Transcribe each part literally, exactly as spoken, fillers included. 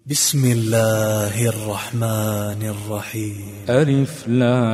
بسم الله الرحمن الرحيم. ألف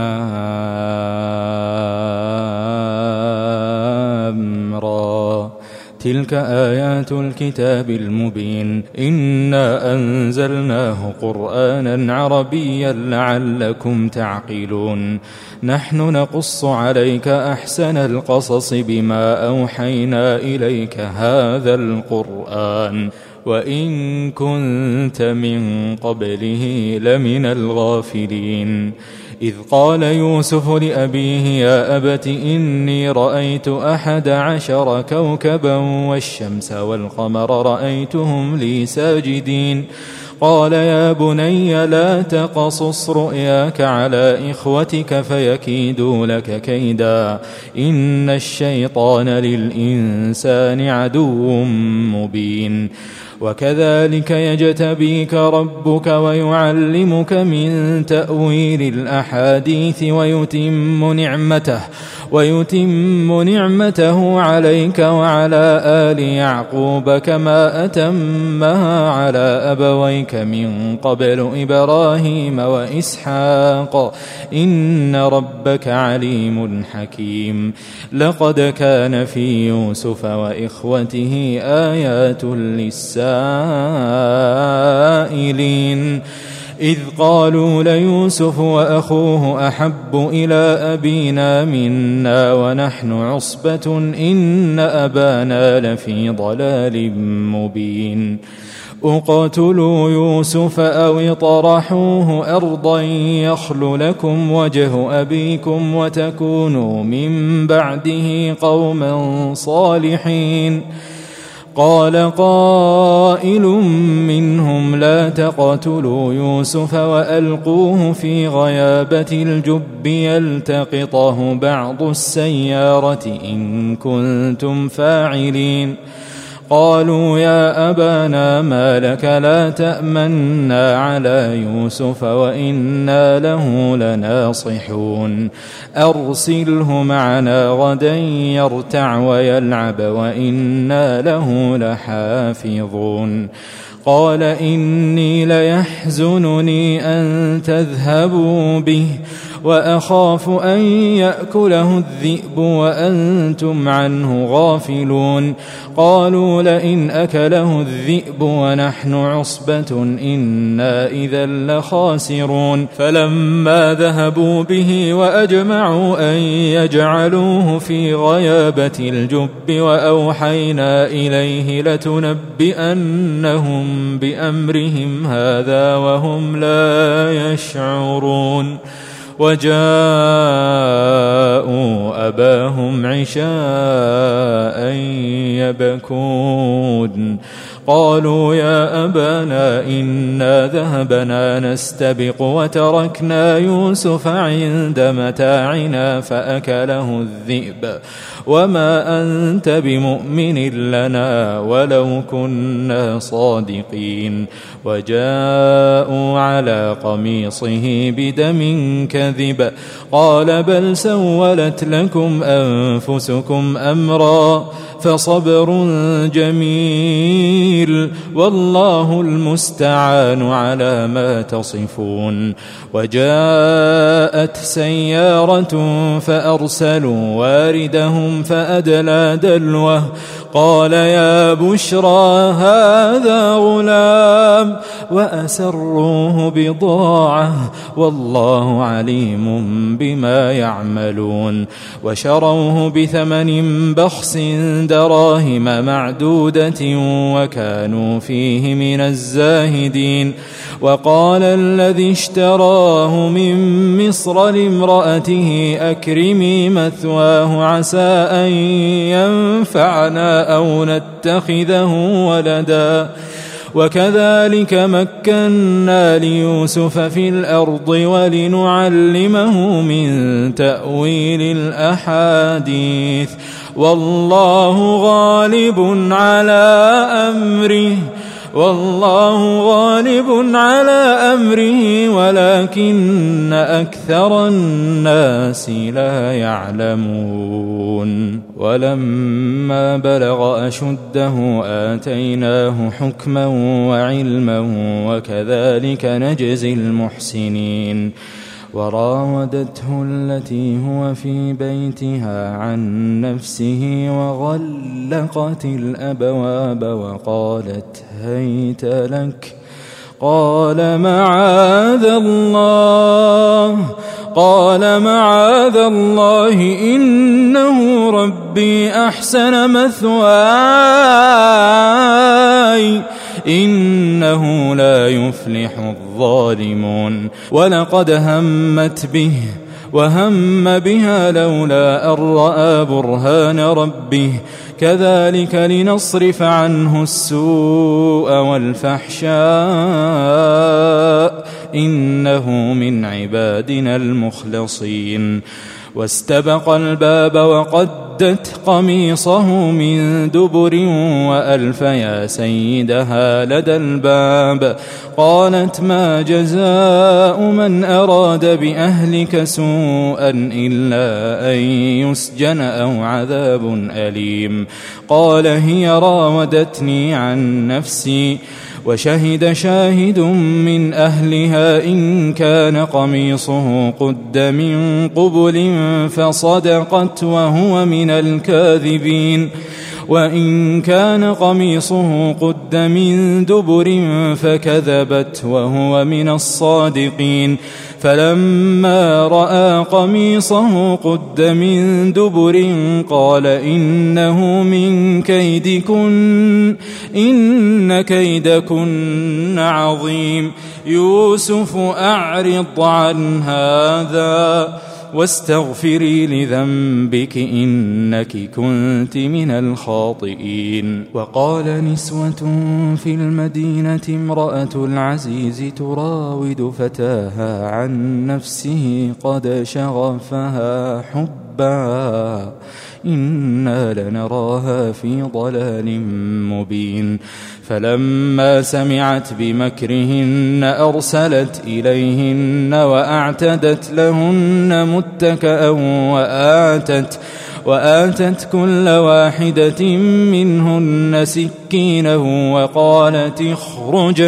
لام را تلك آيات الكتاب المبين إنا أنزلناه قرآنا عربيا لعلكم تعقلون نحن نقص عليك أحسن القصص بما أوحينا إليك هذا القرآن وإن كنت من قبله لمن الغافلين إذ قال يوسف لأبيه يا أبت إني رأيت أحد عشر كوكبا والشمس والقمر رأيتهم لي ساجدين قال يا بني لا تقصص رؤياك على إخوتك فيكيدوا لك كيدا إن الشيطان للإنسان عدو مبين وكذلك يجتبيك ربك ويعلمك من تأويل الأحاديث ويتم نعمته ويتم نعمته عليك وعلى آل يعقوب كما أتمها على أبويك من قبل إبراهيم وإسحاق إن ربك عليم حكيم لقد كان في يوسف وإخوته آيات للسائلين إذ قالوا ليوسف وأخوه أحب إلى أبينا منا ونحن عصبة إن أبانا لفي ضلال مبين اقتلوا يوسف أو اطرحوه أرضا يخل لكم وجه أبيكم وتكونوا من بعده قوما صالحين قال قائل منهم لا تقتلوا يوسف وألقوه في غيابة الجب يلتقطه بعض السيارة إن كنتم فاعلين قالوا يا أبانا ما لك لا تأمنا على يوسف وإنا له لناصحون أرسله معنا غدا يرتع ويلعب وإنا له لحافظون قال إني ليحزنني أن تذهبوا به وأخاف أن يأكله الذئب وأنتم عنه غافلون قالوا لئن أكله الذئب ونحن عصبة إنا إذا لخاسرون فلما ذهبوا به وأجمعوا أن يجعلوه في غيابة الجب وأوحينا إليه لتنبئنهم بأمرهم هذا وهم لا يشعرون وجاءوا أباهم عشاء يبكون قالوا يا أبانا إنا ذهبنا نستبق وتركنا يوسف عند متاعنا فأكله الذئب وما أنت بمؤمن لنا ولو كنا صادقين وجاءوا على قميصه بدم كذب قال بل سولت لكم أنفسكم أمرا فصبر جميل والله المستعان على ما تصفون وجاءت سيارة فأرسلوا واردهم فأدلى دلوه قال يا بشرى هذا غلام وأسروه بضاعة والله عليم بما يعملون وشروه بثمن بخس دراهم معدودة وكانوا فيه من الزاهدين وقال الذي اشتراه من مصر لامرأته أكرمي مثواه عسى أن ينفعنا أو نتخذه ولدا وكذلك مكنا ليوسف في الأرض ولنعلمه من تأويل الأحاديث والله غالب على أمره والله غالب على أمره ولكن أكثر الناس لا يعلمون ولما بلغ أشده آتيناه حكما وعلما وكذلك نجزي المحسنين وراودته التي هو في بيتها عن نفسه وغلقت الأبواب وقالت هيت لك قال معاذ الله قال معاذ الله إنه ربي أحسن مثواي إنه لا يفلح الظالمون ولقد همت به وهم بها لولا أن رأى برهان ربه كذلك لنصرف عنه السوء والفحشاء إنه من عبادنا المخلصين واستبق الباب وقدت قميصه من دبر وألف يا سيدها لدى الباب قالت ما جزاء من أراد بأهلك سوءا إلا أن يسجن أو عذاب أليم قال هي راودتني عن نفسي وشهد شاهد من أهلها إن كان قميصه قد من قبل فصدقت وهو من الكاذبين وإن كان قميصه قد من دبر فكذبت وهو من الصادقين فلما رأى قميصه قد من دبر قال إنه من كيدكن إن كيدكن عظيم يوسف أعرض عن هذا واستغفري لذنبك إنك كنت من الخاطئين وقال نسوة في المدينة امرأة العزيز تراود فتاها عن نفسه قد شغفها حبا إنا لنراها في ضلال مبين فلما سمعت بمكرهن أرسلت إليهن وأعتدت لهن متكأ وآتت وآتت كل واحدة منهن سكينا وقالت اخرج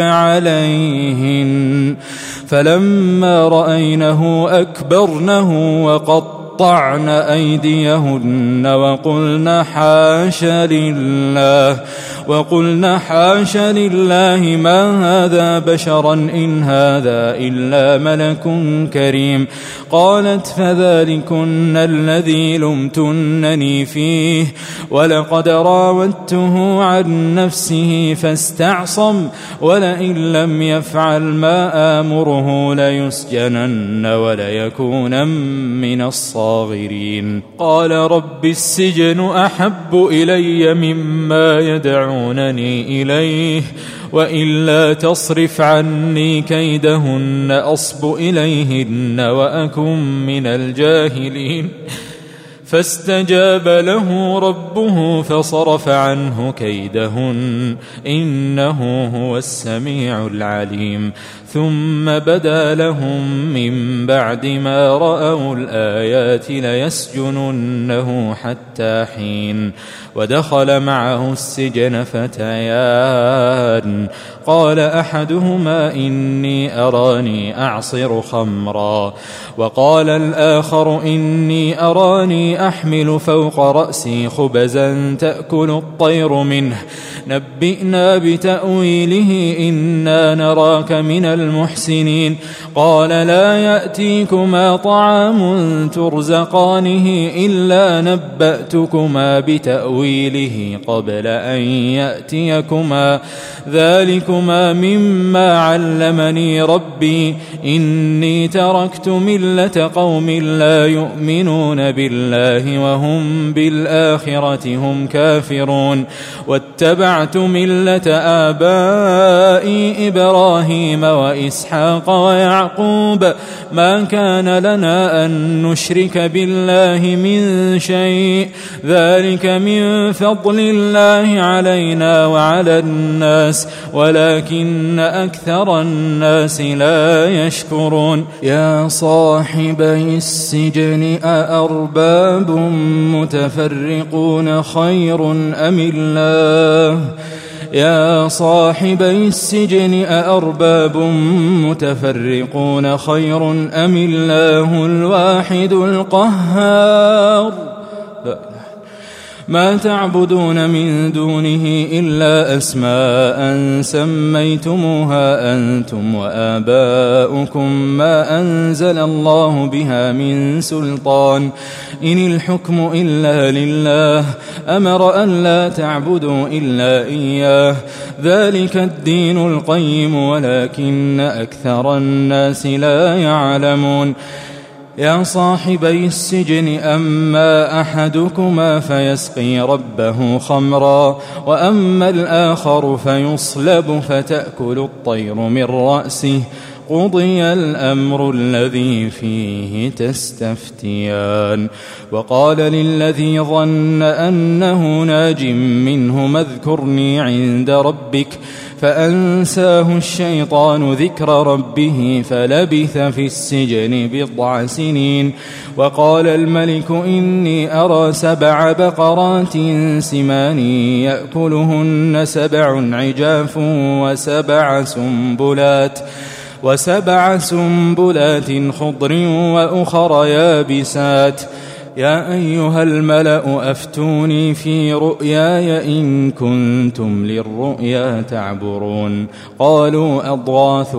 عليهن فلما رأينه أكبرنه وقط قطعن أيديهن وقلن حاش لله وقلن حاش لله ما هذا بشرا إن هذا إلا ملك كريم قالت فذلكن الذي لمتنني فيه ولقد راودته عن نفسه فاستعصم ولئن لم يفعل ما آمره ليسجنن وليكون من الصالحين الصاغرين قال رب السجن أحب إلي مما يدعونني إليه وإلا تصرف عني كيدهن أصب إليهن وأكن من الجاهلين فاستجاب له ربه فصرف عنه كيدهن إنه هو السميع العليم ثم بدا لهم من بعد ما رأوا الآيات ليسجننه حتى حين ودخل معه السجن فتيان قال أحدهما إني أراني أعصر خمرا وقال الآخر إني أراني أحمل فوق رأسي خبزا تأكل الطير منه نبئنا بتأويله إنا نراك من المحسنين قال لا يأتيكما طعام ترزقانه إلا نبأتكما بتأويله قبل أن يأتيكما ذلكم لكما مما علمني ربي إني تركت ملة قوم لا يؤمنون بالله وهم بالآخرة هم كافرون واتبعت ملة آبائي إبراهيم وإسحاق ويعقوب ما كان لنا أن نشرك بالله من شيء ذلك من فضل الله علينا وعلى الناس ولكن أكثر الناس لا يشكرون يا صاحبي السجن أأرباب متفرقون خير أم الله يا صاحبي السجن أأرباب متفرقون خير أم الله الواحد القهار ما تعبدون من دونه إلا أسماء سميتموها أنتم وآباؤكم ما أنزل الله بها من سلطان إن الحكم إلا لله أمر أن لا تعبدوا إلا إياه ذلك الدين القيم ولكن أكثر الناس لا يعلمون يا صاحبي السجن أما أحدكما فيسقي ربه خمرا وأما الآخر فيصلب فتأكل الطير من رأسه قضي الأمر الذي فيه تستفتيان وقال للذي ظن أنه ناج منه اذكرني عند ربك فأنساه الشيطان ذكر ربه فلبث في السجن بضع سنين وقال الملك إني أرى سبع بقرات سمان يأكلهن سبع عجاف وسبع سنبلات وسبع سنبلات خضر وأخر يابسات يا أيها الملأ أفتوني في رؤياي إن كنتم للرؤيا تعبرون قالوا أضغاث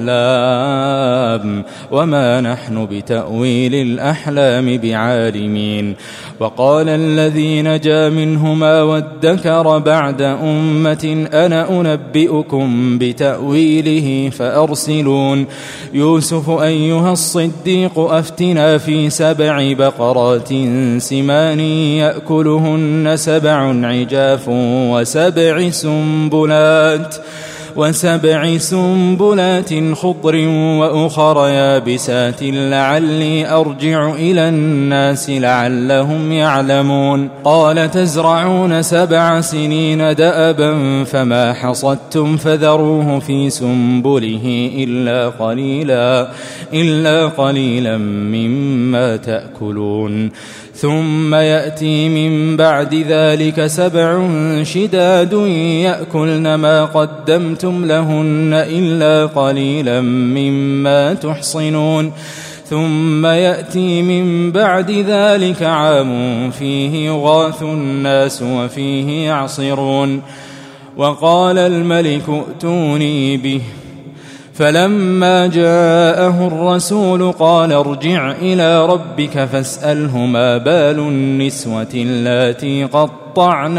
أحلام وما نحن بتأويل الأحلام بعالمين وقال الذي نجا منهما وادكر بعد أمة أنا أنبئكم بتأويله فأرسلون يوسف أيها الصديق أفتنا في سبع بقرات سمان يأكلهن سبع عجاف وسبع سنبلات وسبع سنبلات خضر وأخر يابسات لعلي أرجع إلى الناس لعلهم يعلمون قال تزرعون سبع سنين دأبا فما حصدتم فذروه في سنبله إلا قليلا إلا قليلا مما تأكلون ثم يأتي من بعد ذلك سبع شداد يأكلن ما قدمتم لهن إلا قليلا مما تحصنون ثم يأتي من بعد ذلك عام فيه يغاث الناس وفيه يعصرون وقال الملك ائتوني به فلما جاءه الرسول قال ارجع إلى ربك فاسأله ما بال النسوة اللاتي قطعن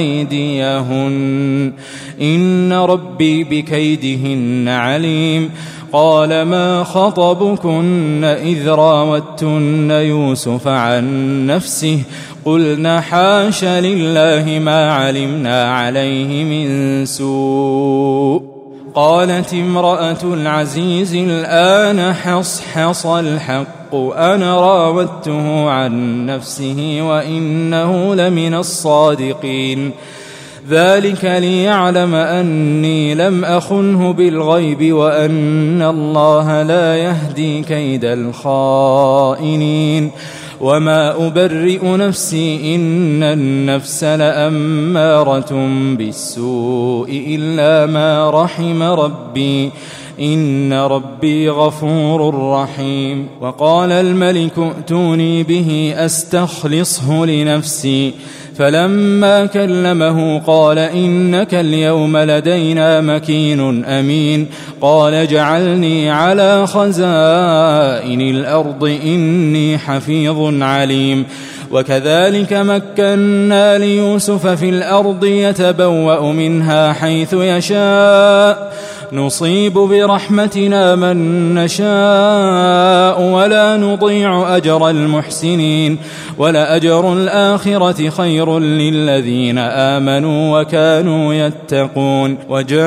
أيديهن إن ربي بكيدهن عليم قال ما خطبكن إذ راوتن يوسف عن نفسه قلنا حاش لله ما علمنا عليه من سوء قالت امرأة العزيز الآن حصحص الحق أنا راودته عن نفسه وإنه لمن الصادقين ذلك ليعلم أني لم أخنه بالغيب وأن الله لا يهدي كيد الخائنين وما أبرئ نفسي إن النفس لأمارة بالسوء إلا ما رحم ربي إن ربي غفور رحيم وقال الملك ائتوني به أستخلصه لنفسي فلما كلمه قال إنك اليوم لدينا مكين أمين قال اجعلني على خزائن الأرض إني حفيظ عليم وكذلك مكنا ليوسف في الأرض يتبوأ منها حيث يشاء نصيب برحمتنا من نشاء ولا نضيع أجر المحسنين ولأجر الآخرة خير للذين آمنوا وكانوا يتقون.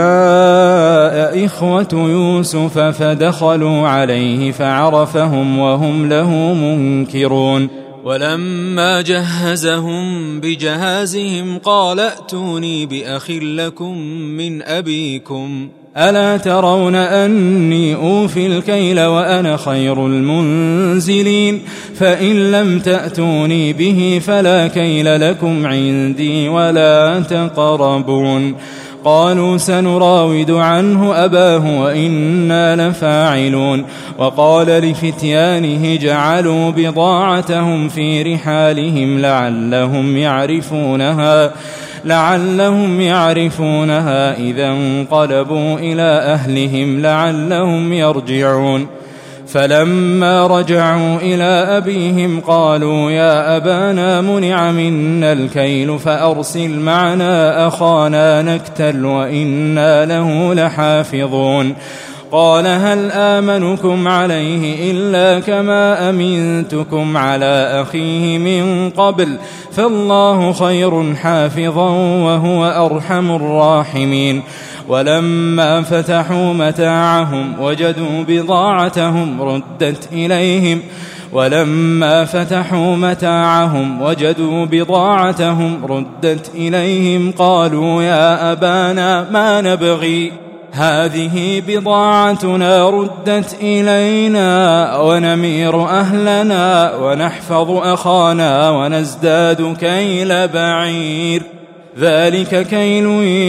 وجاء إخوة يوسف فدخلوا عليه فعرفهم وهم له منكرون. ولما جهزهم بجهازهم قال ائتوني بأخ لكم من أبيكم ألا ترون أني أوفي الكيل وأنا خير المنزلين فإن لم تأتوني به فلا كيل لكم عندي ولا تقربون. قالوا سنراود عنه أباه وإنا لفاعلون. وقال لفتيانه جعلوا بضاعتهم في رحالهم لعلهم يعرفونها لعلهم يعرفونها إذا انقلبوا إلى أهلهم لعلهم يرجعون. فلما رجعوا إلى أبيهم قالوا يا أبانا منع منا الكيل فأرسل معنا أخانا نكتل وإنا له لحافظون. قال هل آمنكم عليه إلا كما أمنتكم على أخيه من قبل فالله خير حافظا وهو أرحم الراحمين. ولما فتحوا متاعهم وجدوا بضاعتهم ردت إليهم ولما فتحوا متاعهم وجدوا بضاعتهم ردت إليهم قالوا يا أبانا ما نبغي هذه بضاعتنا ردت إلينا ونمير أهلنا ونحفظ أخانا ونزداد كيل بعير ذلك كيل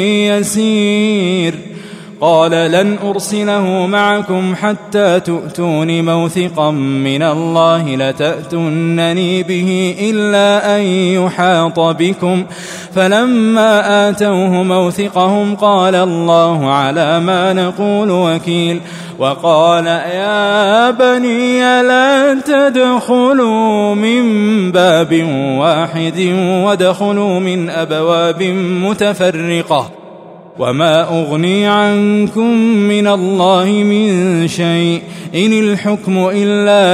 يسير. قال لن أرسله معكم حتى تؤتون موثقا من الله لتأتونني به إلا أن يحاط بكم فلما آتوه موثقهم قال الله على ما نقول وكيل. وقال يا بني لا تدخلوا من باب واحد وادخلوا من أبواب متفرقة وما أغني عنكم من الله من شيء إن الحكم إلا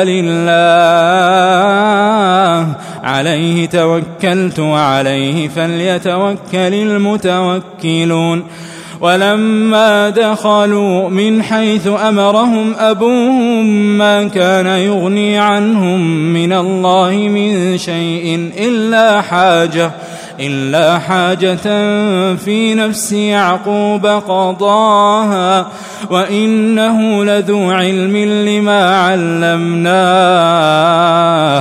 لله عليه توكلت وعليه فليتوكل المتوكلون. ولما دخلوا من حيث أمرهم أبوهم ما كان يغني عنهم من الله من شيء إلا حاجة إلا حاجة في نفس يعقوب قضاها وإنه لذو علم لما علمناه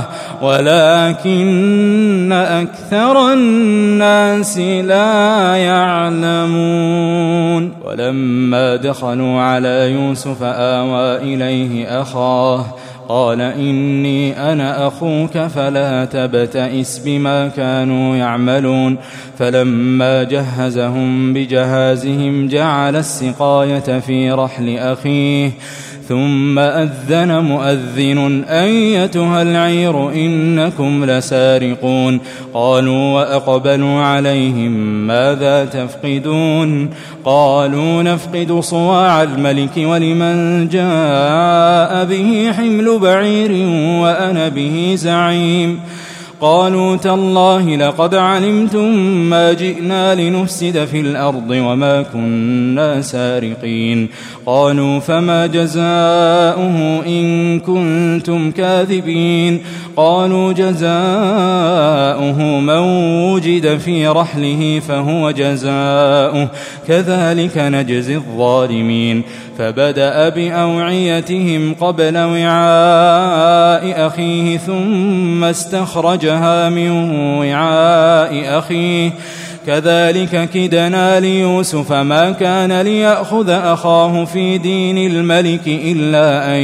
ولكن أكثر الناس لا يعلمون. ولما دخلوا على يوسف آوى إليه أخاه قال إني أنا أخوك فلا تبتئس بما كانوا يعملون. فلما جهزهم بجهازهم جعل السقاية في رحل أخيه ثم أذن مؤذن أيتها العير إنكم لسارقون. قالوا وأقبلوا عليهم ماذا تفقدون قالوا نفقد صواع الملك ولمن جاء به حمل بعير وأنا به زعيم. قالوا تالله لقد علمتم ما جئنا لنفسد في الأرض وما كنا سارقين. قالوا فما جزاؤه إن كنتم كاذبين. قالوا جزاؤه من وجد في رحله فهو جزاؤه كذلك نجزي الظالمين. فبدأ بأوعيتهم قبل وعاء أخيه ثم استخرجها من وعاء أخيه كذلك كدنا ليوسف ما كان ليأخذ أخاه في دين الملك إلا أن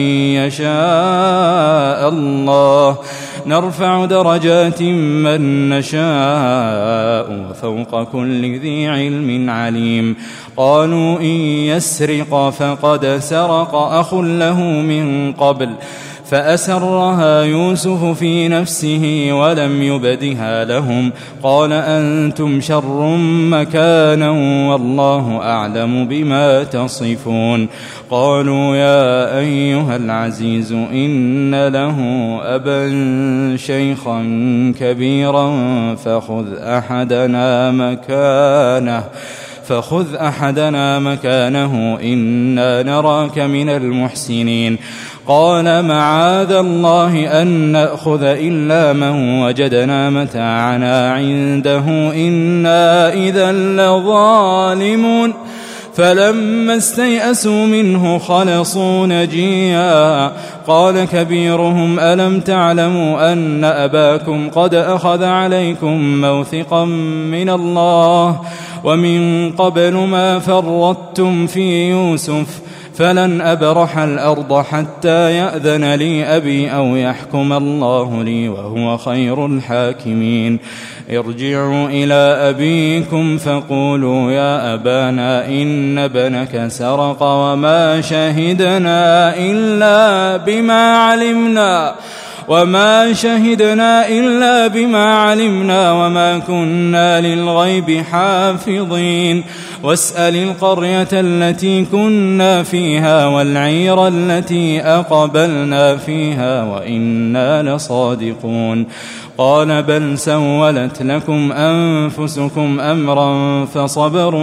يشاء الله نرفع درجات من نشاء وفوق كل ذي علم عليم. قالوا إن يسرق فقد سرق أخ له من قبل فأسرها يوسف في نفسه ولم يبدها لهم قال أنتم شر مكانا والله أعلم بما تصفون قالوا يا أيها العزيز إن له أبا شيخا كبيرا فخذ أحدنا مكانه فخذ أحدنا مكانه إنا نراك من المحسنين قال معاذ الله أن نأخذ إلا من وجدنا متاعنا عنده إنا إذا لظالمون فلما استيئسوا منه خلصوا نجيا قال كبيرهم ألم تعلموا أن أباكم قد أخذ عليكم موثقا من الله ومن قبل ما فرطتم في يوسف فلن أبرح الأرض حتى يأذن لي أبي أو يحكم الله لي وهو خير الحاكمين ارجعوا إلى أبيكم فقولوا يا أبانا إن ابنك سرق وما شهدنا إلا بما علمنا وما شهدنا إلا بما علمنا وما كنا للغيب حافظين واسأل القرية التي كنا فيها والعير التي أقبلنا فيها وإنا لصادقون قال بل سولت لكم أنفسكم أمرا فصبر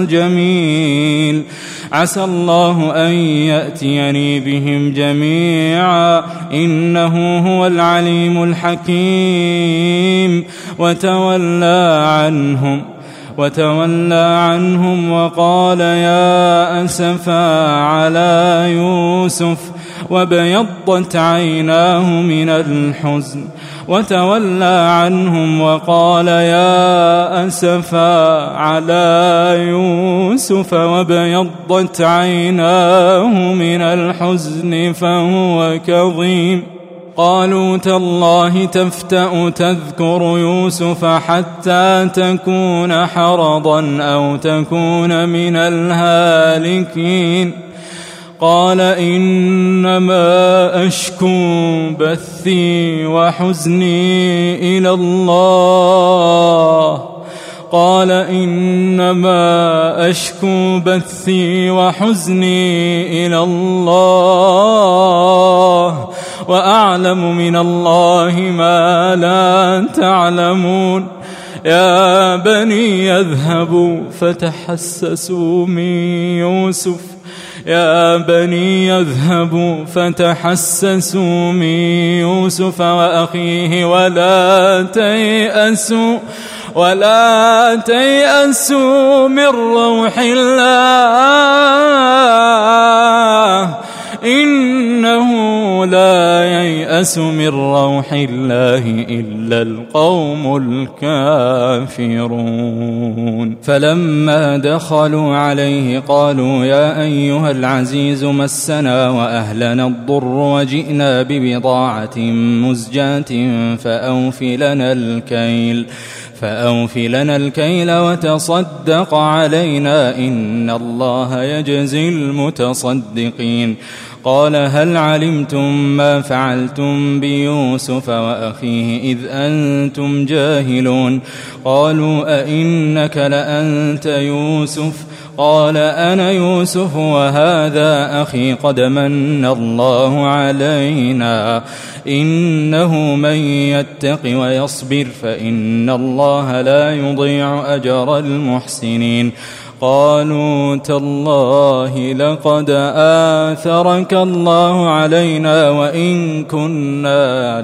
جميل عسى الله أن يأتيني بهم جميعا إنه هو العليم الحكيم وتولى عنهم وتولى عنهم وقال يا أسفا على يوسف وابيضت عيناه من الحزن وتولى عنهم وقال يا أسفا على يوسف وابيضت عيناه من الحزن فهو كظيم قالوا تالله تفتأ تذكر يوسف حتى تكون حرضا أو تكون من الهالكين قال إنما أشكو بثي وحزني إلى الله قال إنما أشكو بثي وحزني إلى الله وأعلم من الله ما لا تعلمون يا بني يذهبوا فتحسسوا من يوسف يا بني يذهبوا فتحسسوا من يوسف وأخيه ولا تيأسوا ولا تيأسوا من روح الله إنه لا ييأس من روح الله إلا القوم الكافرون فلما دخلوا عليه قالوا يا أيها العزيز مسنا وأهلنا الضر وجئنا ببضاعة مزجاة فأوف لنا الكيل فأوف لنا الكيل وتصدق علينا إن الله يجزي المتصدقين قال هل علمتم ما فعلتم بيوسف وأخيه إذ أنتم جاهلون قالوا أئنك لأنت يوسف قال أنا يوسف وهذا أخي قد من الله علينا إنه من يتق ويصبر فإن الله لا يضيع أجر المحسنين قالوا تالله لقد آثرك الله علينا وإن كنا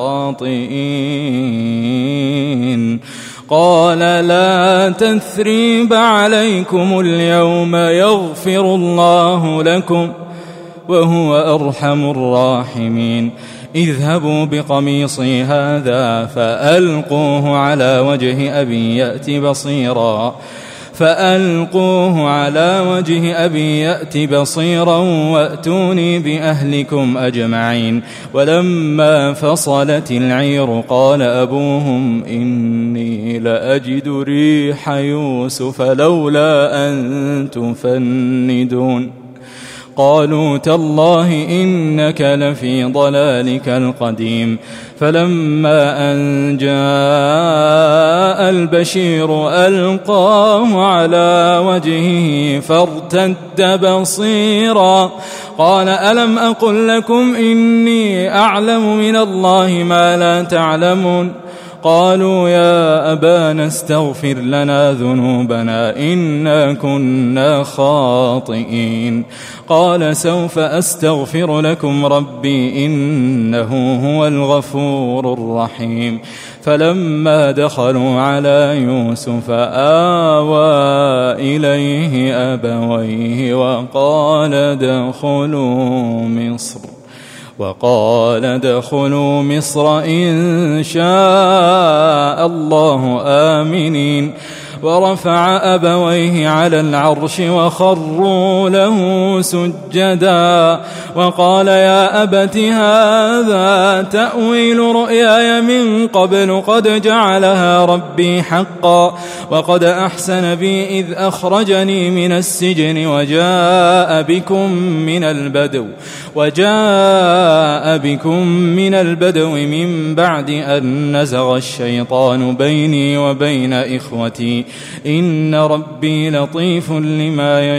لخاطئين قال لا تثريب عليكم اليوم يغفر الله لكم وهو أرحم الراحمين اذهبوا بقميصي هذا فألقوه على وجه أبي يأت بصيرا فألقوه على وجه أبي يأت بصيرا وأتوني بأهلكم أجمعين ولما فصلت العير قال أبوهم إني لأجد ريح يوسف لولا أن تفندون قالوا تالله إنك لفي ضلالك القديم. فلما أن جاء البشير ألقاه على وجهه فارتد بصيرا قال ألم أقل لكم إني أعلم من الله ما لا تعلمون. قالوا يا أبانا استغفر لنا ذنوبنا إنا كنا خاطئين. قال سوف أستغفر لكم ربي إنه هو الغفور الرحيم. فلما دخلوا على يوسف آوى إليه أبويه وقال ادخلوا مصر وقال ادخلوا مصر إن شاء الله آمنين. ورفع أبويه على العرش وخروا له سجدا وقال يا أبت هذا تأويل رؤياي من قبل قد جعلها ربي حقا وقد أحسن بي إذ أخرجني من السجن وجاء بكم من البدو وجاء بكم من البدو من بعد أن نزغ الشيطان بيني وبين إخوتي إن ربي لطيف لما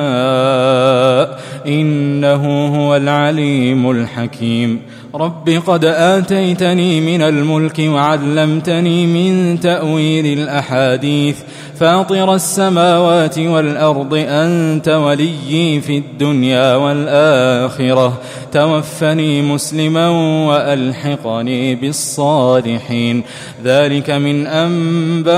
يشاء إنه هو العليم الحكيم. رب قد آتيتني من الملك وعلمتني من تأويل الأحاديث فاطر السماوات والأرض أنت وليي في الدنيا والآخرة توفني مسلما وألحقني بالصالحين. ذلك من أنباء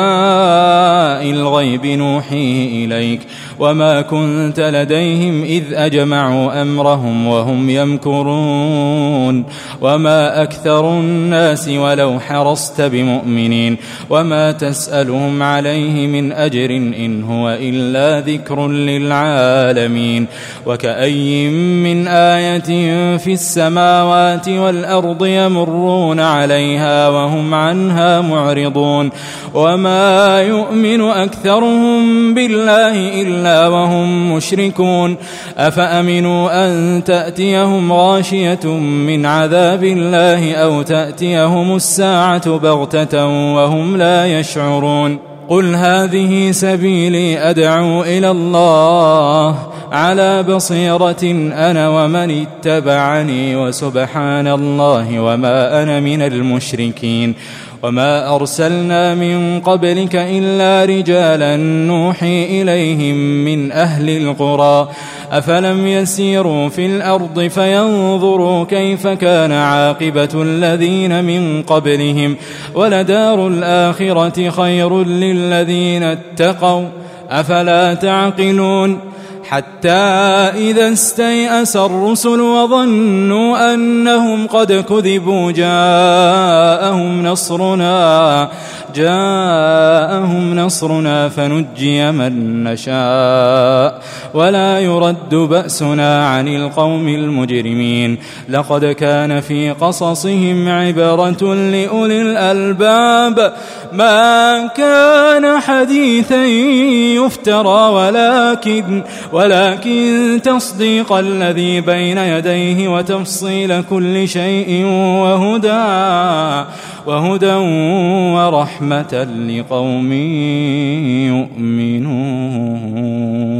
الغيب نوحيه إليك وما كنت لديهم إذ أجمعوا أمرهم وهم يمكرون وما أكثر الناس ولو حرصت بمؤمنين وما تسألهم عليه من أجر إن هو إلا ذكر للعالمين. وكأي من آية في السماوات والأرض يمرون عليها وهم عنها معرضون وما يؤمن أكثرهم بالله إلا وهم مشركون. أفأمنوا أن تأتيهم غاشية من عذاب الله أو تأتيهم الساعة بغتة وهم لا يشعرون. قل هذه سبيلي أدعو إلى الله على بصيرة أنا ومن اتبعني وسبحان الله وما أنا من المشركين. وما أرسلنا من قبلك إلا رجالا نوحي إليهم من أهل القرى أفلم يسيروا في الأرض فينظروا كيف كان عاقبة الذين من قبلهم ولدار الآخرة خير للذين اتقوا أفلا تعقلون. حتى إذا استيأس الرسل وظنوا أنهم قد كذبوا جاءهم نصرنا جاءهم نصرنا فنجي من نشاء ولا يرد بأسنا عن القوم المجرمين. لقد كان في قصصهم عبرة لأولي الألباب ما كان حديثا يفترى ولكن ولكن تصديق الذي بين يديه وتفصيل كل شيء وهدى وهدى ورحمة لقوم يؤمنون.